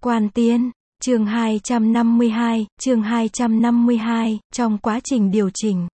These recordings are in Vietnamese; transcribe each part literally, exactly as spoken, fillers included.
Quan Tiên, chương hai trăm năm mươi hai, chương hai trăm năm mươi hai, trong quá trình điều chỉnh.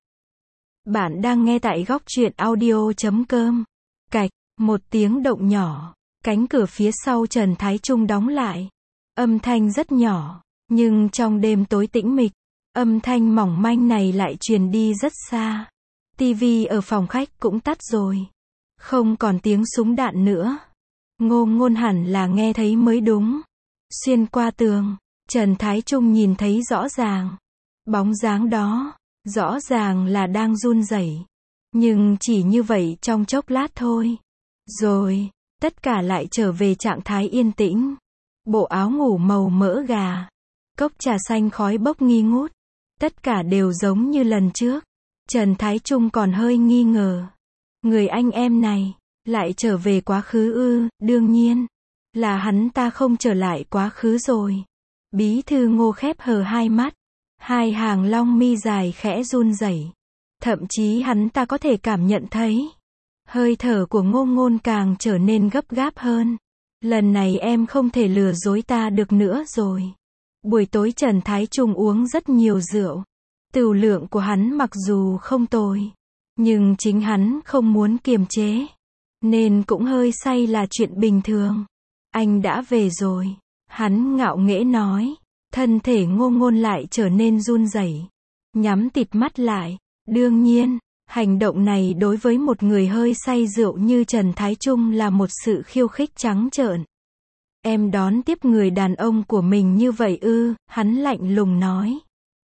Bạn đang nghe tại góc truyện audio chấm com. Cạch, một tiếng động nhỏ, cánh cửa phía sau Trần Thái Trung đóng lại. Âm thanh rất nhỏ, nhưng trong đêm tối tĩnh mịch, âm thanh mỏng manh này lại truyền đi rất xa. Tivi ở phòng khách cũng tắt rồi. Không còn tiếng súng đạn nữa. Ngô Ngôn hẳn là nghe thấy mới đúng. Xuyên qua tường, Trần Thái Trung nhìn thấy rõ ràng. Bóng dáng đó, rõ ràng là đang run rẩy. Nhưng chỉ như vậy trong chốc lát thôi. Rồi, tất cả lại trở về trạng thái yên tĩnh. Bộ áo ngủ màu mỡ gà. Cốc trà xanh khói bốc nghi ngút. Tất cả đều giống như lần trước. Trần Thái Trung còn hơi nghi ngờ. Người anh em này, lại trở về quá khứ ư? Đương nhiên, là hắn ta không trở lại quá khứ rồi. Bí thư Ngô khép hờ hai mắt. Hai hàng long mi dài khẽ run rẩy. Thậm chí hắn ta có thể cảm nhận thấy. Hơi thở của Ngô Ngôn càng trở nên gấp gáp hơn. Lần này em không thể lừa dối ta được nữa rồi. Buổi tối Trần Thái Trung uống rất nhiều rượu. Tửu lượng của hắn mặc dù không tồi, nhưng chính hắn không muốn kiềm chế. Nên cũng hơi say là chuyện bình thường. Anh đã về rồi. Hắn ngạo nghễ nói. Thân thể Ngô Ngôn lại trở nên run rẩy. Nhắm tịt mắt lại. Đương nhiên, hành động này đối với một người hơi say rượu như Trần Thái Trung là một sự khiêu khích trắng trợn. Em đón tiếp người đàn ông của mình như vậy ư? Hắn lạnh lùng nói.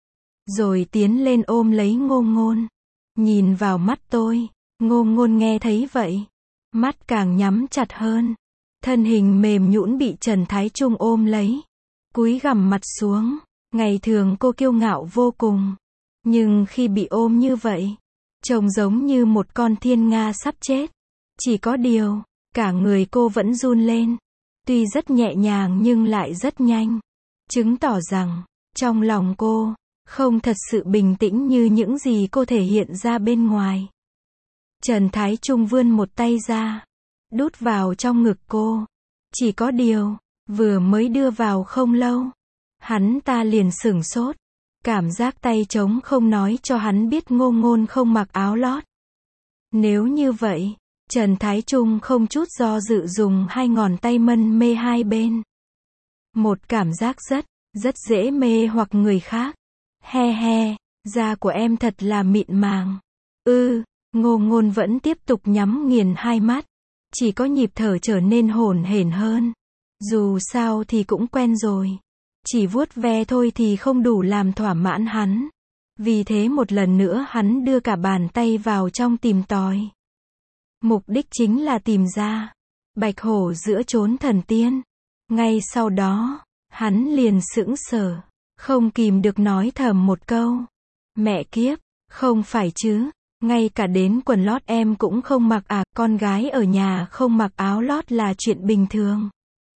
Rồi tiến lên ôm lấy Ngô Ngôn. Nhìn vào mắt tôi. Ngô Ngôn nghe thấy vậy. Mắt càng nhắm chặt hơn. Thân hình mềm nhũn bị Trần Thái Trung ôm lấy. Cúi gằm mặt xuống. Ngày thường cô kiêu ngạo vô cùng. Nhưng khi bị ôm như vậy, trông giống như một con thiên nga sắp chết. Chỉ có điều, cả người cô vẫn run lên. Tuy rất nhẹ nhàng nhưng lại rất nhanh. Chứng tỏ rằng, trong lòng cô, không thật sự bình tĩnh như những gì cô thể hiện ra bên ngoài. Trần Thái Trung vươn một tay ra. Đút vào trong ngực cô. Chỉ có điều, vừa mới đưa vào không lâu. Hắn ta liền sửng sốt. Cảm giác tay trống không nói cho hắn biết Ngô Ngôn không mặc áo lót. Nếu như vậy, Trần Thái Trung không chút do dự dùng hai ngón tay mân mê hai bên. Một cảm giác rất, rất dễ mê hoặc người khác. He he, da của em thật là mịn màng. Ư, Ngô Ngôn vẫn tiếp tục nhắm nghiền hai mắt. Chỉ có nhịp thở trở nên hổn hển hơn. Dù sao thì cũng quen rồi. Chỉ vuốt ve thôi thì không đủ làm thỏa mãn hắn. Vì thế một lần nữa hắn đưa cả bàn tay vào trong tìm tòi. Mục đích chính là tìm ra bạch hổ giữa chốn thần tiên. Ngay sau đó, hắn liền sững sờ, không kìm được nói thầm một câu. Mẹ kiếp, không phải chứ, ngay cả đến quần lót em cũng không mặc à? Con gái ở nhà không mặc áo lót là chuyện bình thường.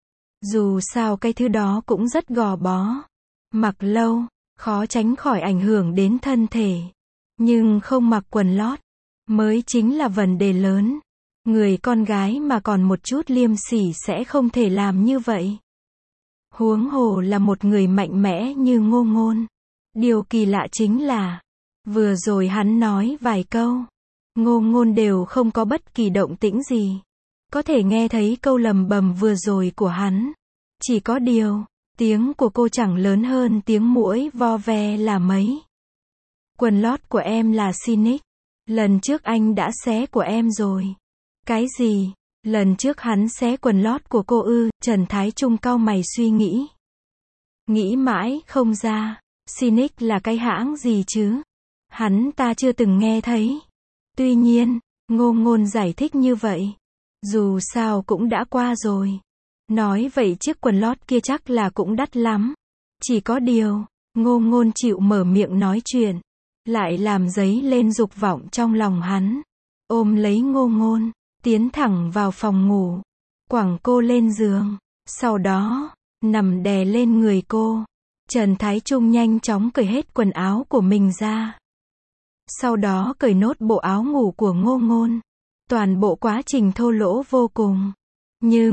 Dù sao cái thứ đó cũng rất gò bó. Mặc lâu, khó tránh khỏi ảnh hưởng đến thân thể. Nhưng không mặc quần lót, mới chính là vấn đề lớn. Người con gái mà còn một chút liêm sỉ sẽ không thể làm như vậy. Huống hồ là một người mạnh mẽ như Ngô Ngôn. Điều kỳ lạ chính là, vừa rồi hắn nói vài câu, Ngô Ngôn đều không có bất kỳ động tĩnh gì. Có thể nghe thấy câu lầm bầm vừa rồi của hắn. Chỉ có điều, tiếng của cô chẳng lớn hơn tiếng muỗi vo ve là mấy. Quần lót của em là Cynic. Lần trước anh đã xé của em rồi. Cái gì? Lần trước hắn xé quần lót của cô ư? Trần Thái Trung cau mày suy nghĩ. Nghĩ mãi không ra. Cynic là cái hãng gì chứ? Hắn ta chưa từng nghe thấy. Tuy nhiên, Ngô Ngôn giải thích như vậy. Dù sao cũng đã qua rồi. Nói vậy chiếc quần lót kia chắc là cũng đắt lắm. Chỉ có điều, Ngô Ngôn chịu mở miệng nói chuyện. Lại làm dấy lên dục vọng trong lòng hắn. Ôm lấy Ngô Ngôn, tiến thẳng vào phòng ngủ. Quẳng cô lên giường. Sau đó, nằm đè lên người cô. Trần Thái Trung nhanh chóng cởi hết quần áo của mình ra. Sau đó cởi nốt bộ áo ngủ của Ngô Ngôn. Toàn bộ quá trình thô lỗ vô cùng. Nhưng,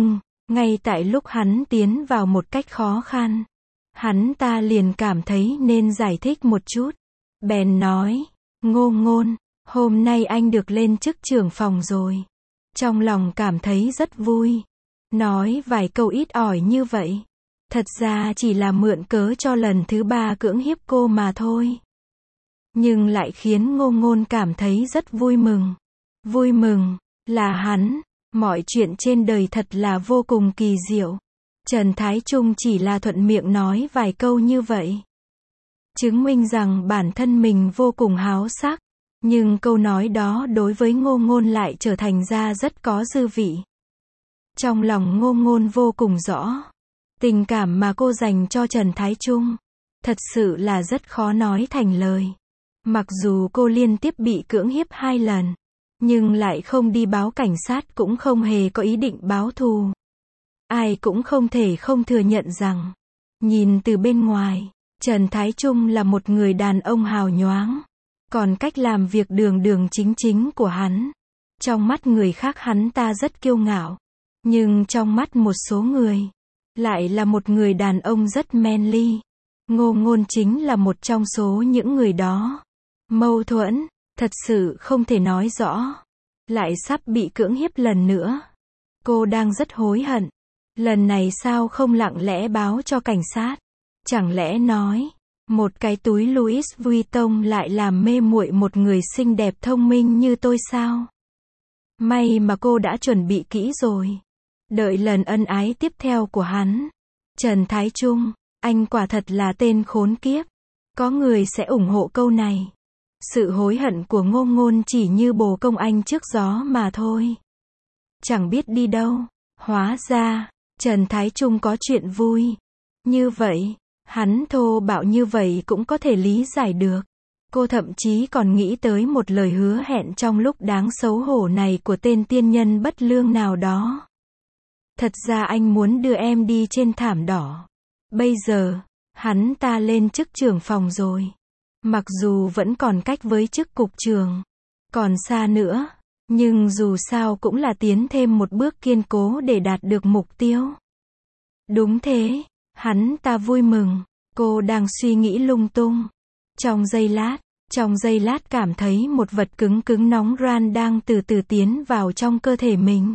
Ngay tại lúc hắn tiến vào một cách khó khăn, hắn ta liền cảm thấy nên giải thích một chút. Bèn nói, Ngô Ngôn, hôm nay anh được lên chức trưởng phòng rồi. Trong lòng cảm thấy rất vui. Nói vài câu ít ỏi như vậy. Thật ra chỉ là mượn cớ cho lần thứ ba cưỡng hiếp cô mà thôi. Nhưng lại khiến Ngô Ngôn cảm thấy rất vui mừng. Vui mừng, là hắn. Mọi chuyện trên đời thật là vô cùng kỳ diệu. Trần Thái Trung chỉ là thuận miệng nói vài câu như vậy. Chứng minh rằng bản thân mình vô cùng háo sắc. Nhưng câu nói đó đối với Ngô Ngôn lại trở thành ra rất có dư vị. Trong lòng Ngô Ngôn vô cùng rõ. Tình cảm mà cô dành cho Trần Thái Trung, thật sự là rất khó nói thành lời. Mặc dù cô liên tiếp bị cưỡng hiếp hai lần, nhưng lại không đi báo cảnh sát, cũng không hề có ý định báo thù. Ai cũng không thể không thừa nhận rằng, nhìn từ bên ngoài, Trần Thái Trung là một người đàn ông hào nhoáng. Còn cách làm việc đường đường chính chính của hắn, trong mắt người khác hắn ta rất kiêu ngạo. Nhưng trong mắt một số người, lại là một người đàn ông rất manly. Ngô Ngôn chính là một trong số những người đó. Mâu thuẫn, thật sự không thể nói rõ. Lại sắp bị cưỡng hiếp lần nữa. Cô đang rất hối hận. Lần này sao không lặng lẽ báo cho cảnh sát? Chẳng lẽ nói, một cái túi Louis Vuitton lại làm mê muội một người xinh đẹp thông minh như tôi sao? May mà cô đã chuẩn bị kỹ rồi. Đợi lần ân ái tiếp theo của hắn. Trần Thái Trung, anh quả thật là tên khốn kiếp. Có người sẽ ủng hộ câu này. Sự hối hận của Ngô Ngôn chỉ như bồ công anh trước gió mà thôi. Chẳng biết đi đâu. Hóa ra, Trần Thái Trung có chuyện vui. Như vậy, hắn thô bạo như vậy cũng có thể lý giải được. Cô thậm chí còn nghĩ tới một lời hứa hẹn trong lúc đáng xấu hổ này của tên tiên nhân bất lương nào đó. Thật ra anh muốn đưa em đi trên thảm đỏ. Bây giờ, hắn ta lên chức trưởng phòng rồi. Mặc dù vẫn còn cách với chức cục trưởng, còn xa nữa, nhưng dù sao cũng là tiến thêm một bước kiên cố để đạt được mục tiêu. Đúng thế, hắn ta vui mừng. Cô đang suy nghĩ lung tung. Trong giây lát, trong giây lát cảm thấy một vật cứng cứng nóng ran đang từ từ tiến vào trong cơ thể mình.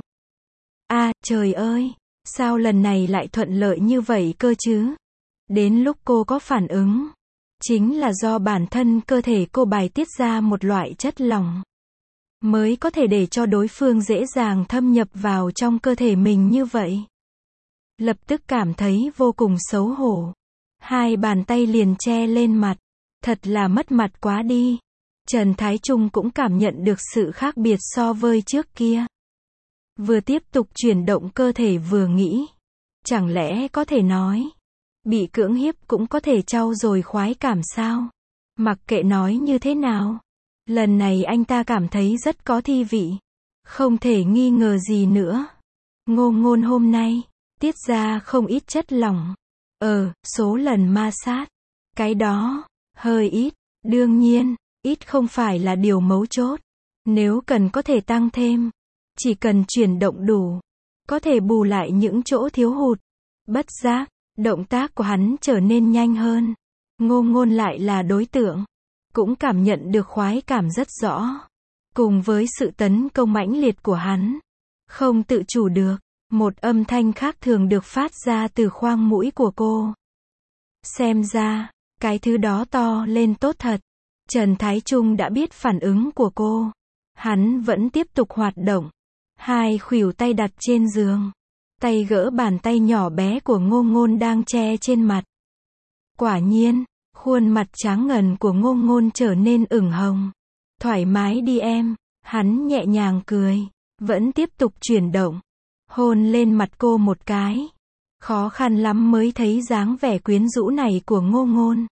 À, trời ơi, sao lần này lại thuận lợi như vậy cơ chứ? Đến lúc cô có phản ứng, chính là do bản thân cơ thể cô bài tiết ra một loại chất lỏng, mới có thể để cho đối phương dễ dàng thâm nhập vào trong cơ thể mình như vậy. Lập tức cảm thấy vô cùng xấu hổ. Hai bàn tay liền che lên mặt. Thật là mất mặt quá đi. Trần Thái Trung cũng cảm nhận được sự khác biệt so với trước kia. Vừa tiếp tục chuyển động cơ thể vừa nghĩ. Chẳng lẽ có thể nói, bị cưỡng hiếp cũng có thể trau dồi khoái cảm sao? Mặc kệ nói như thế nào, lần này anh ta cảm thấy rất có thi vị. Không thể nghi ngờ gì nữa. Ngô Ngôn hôm nay, tiết ra không ít chất lỏng. Ờ, số lần ma sát. Cái đó, hơi ít. Đương nhiên, ít không phải là điều mấu chốt. Nếu cần có thể tăng thêm. Chỉ cần chuyển động đủ. Có thể bù lại những chỗ thiếu hụt. Bất giác, động tác của hắn trở nên nhanh hơn. Ngô Ngôn lại là đối tượng. Cũng cảm nhận được khoái cảm rất rõ. Cùng với sự tấn công mãnh liệt của hắn. Không tự chủ được. Một âm thanh khác thường được phát ra từ khoang mũi của cô. Xem ra, cái thứ đó to lên tốt thật. Trần Thái Trung đã biết phản ứng của cô. Hắn vẫn tiếp tục hoạt động. Hai khuỷu tay đặt trên giường. Tay gỡ bàn tay nhỏ bé của Ngô Ngôn đang che trên mặt. Quả nhiên, khuôn mặt trắng ngần của Ngô Ngôn trở nên ửng hồng. Thoải mái đi em. Hắn nhẹ nhàng cười. Vẫn tiếp tục chuyển động. Hôn lên mặt cô một cái. Khó khăn lắm mới thấy dáng vẻ quyến rũ này của Ngô Ngôn.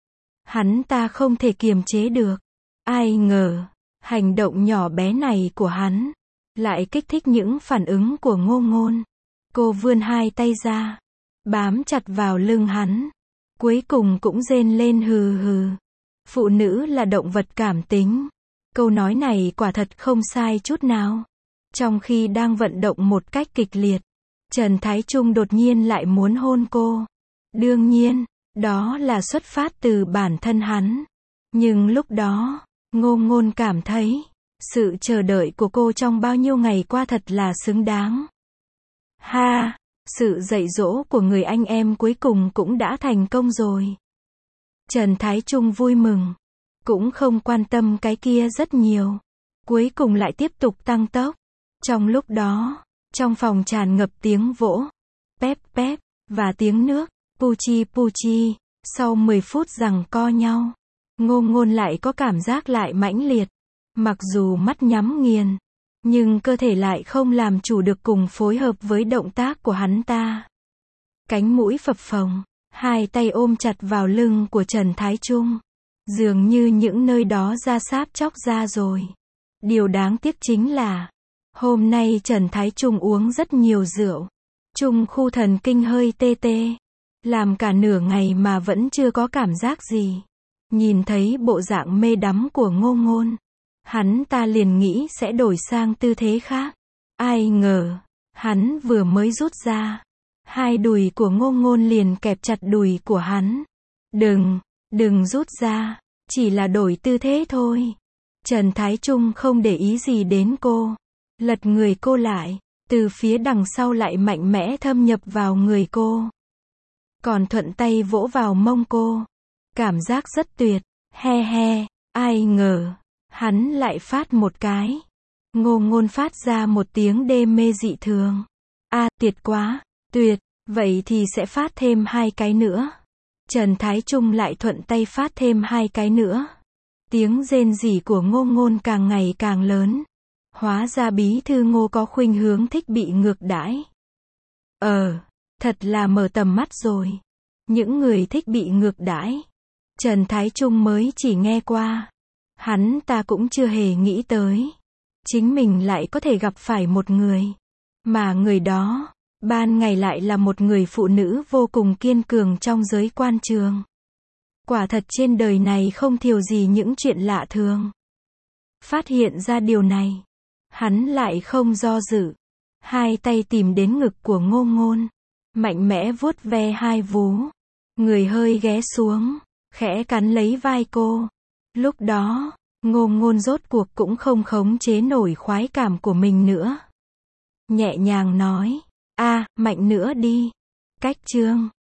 Hắn ta không thể kiềm chế được. Ai ngờ, hành động nhỏ bé này của hắn lại kích thích những phản ứng của Ngô Ngôn. Cô vươn hai tay ra, bám chặt vào lưng hắn. Cuối cùng cũng rên lên hừ hừ. Phụ nữ là động vật cảm tính. Câu nói này quả thật không sai chút nào. Trong khi đang vận động một cách kịch liệt, Trần Thái Trung đột nhiên lại muốn hôn cô. Đương nhiên, đó là xuất phát từ bản thân hắn. Nhưng lúc đó, Ngô Ngôn cảm thấy, sự chờ đợi của cô trong bao nhiêu ngày qua thật là xứng đáng. Ha, sự dạy dỗ của người anh em cuối cùng cũng đã thành công rồi. Trần Thái Trung vui mừng, cũng không quan tâm cái kia rất nhiều. Cuối cùng lại tiếp tục tăng tốc. Trong lúc đó, trong phòng tràn ngập tiếng vỗ, pép pép, và tiếng nước, puchi puchi. Sau mười phút giằng co nhau, Ngô Ngôn lại có cảm giác lại mãnh liệt. Mặc dù mắt nhắm nghiền, nhưng cơ thể lại không làm chủ được cùng phối hợp với động tác của hắn ta. Cánh mũi phập phồng, hai tay ôm chặt vào lưng của Trần Thái Trung. Dường như những nơi đó da sáp chóc ra rồi. Điều đáng tiếc chính là, hôm nay Trần Thái Trung uống rất nhiều rượu. Trung khu thần kinh hơi tê tê. Làm cả nửa ngày mà vẫn chưa có cảm giác gì. Nhìn thấy bộ dạng mê đắm của Ngô Ngôn, hắn ta liền nghĩ sẽ đổi sang tư thế khác. Ai ngờ, hắn vừa mới rút ra, hai đùi của Ngô Ngôn liền kẹp chặt đùi của hắn. Đừng, đừng rút ra, chỉ là đổi tư thế thôi. Trần Thái Trung không để ý gì đến cô. Lật người cô lại, từ phía đằng sau lại mạnh mẽ thâm nhập vào người cô. Còn thuận tay vỗ vào mông cô. Cảm giác rất tuyệt, he he, ai ngờ, hắn lại phát một cái. Ngô Ngôn phát ra một tiếng đê mê dị thường. A, à, tuyệt quá, tuyệt, vậy thì sẽ phát thêm hai cái nữa. Trần Thái Trung lại thuận tay phát thêm hai cái nữa. Tiếng rên rỉ của Ngô Ngôn càng ngày càng lớn. Hóa ra bí thư Ngô có khuynh hướng thích bị ngược đãi. Ờ, thật là mở tầm mắt rồi. Những người thích bị ngược đãi, Trần Thái Trung mới chỉ nghe qua. Hắn ta cũng chưa hề nghĩ tới. Chính mình lại có thể gặp phải một người. Mà người đó, ban ngày lại là một người phụ nữ vô cùng kiên cường trong giới quan trường. Quả thật trên đời này không thiếu gì những chuyện lạ thường. Phát hiện ra điều này, hắn lại không do dự. Hai tay tìm đến ngực của Ngô Ngôn. Mạnh mẽ vuốt ve hai vú. Người hơi ghé xuống, khẽ cắn lấy vai cô. Lúc đó, Ngô Ngôn rốt cuộc cũng không khống chế nổi khoái cảm của mình nữa. Nhẹ nhàng nói, a, mạnh nữa đi. Cách chương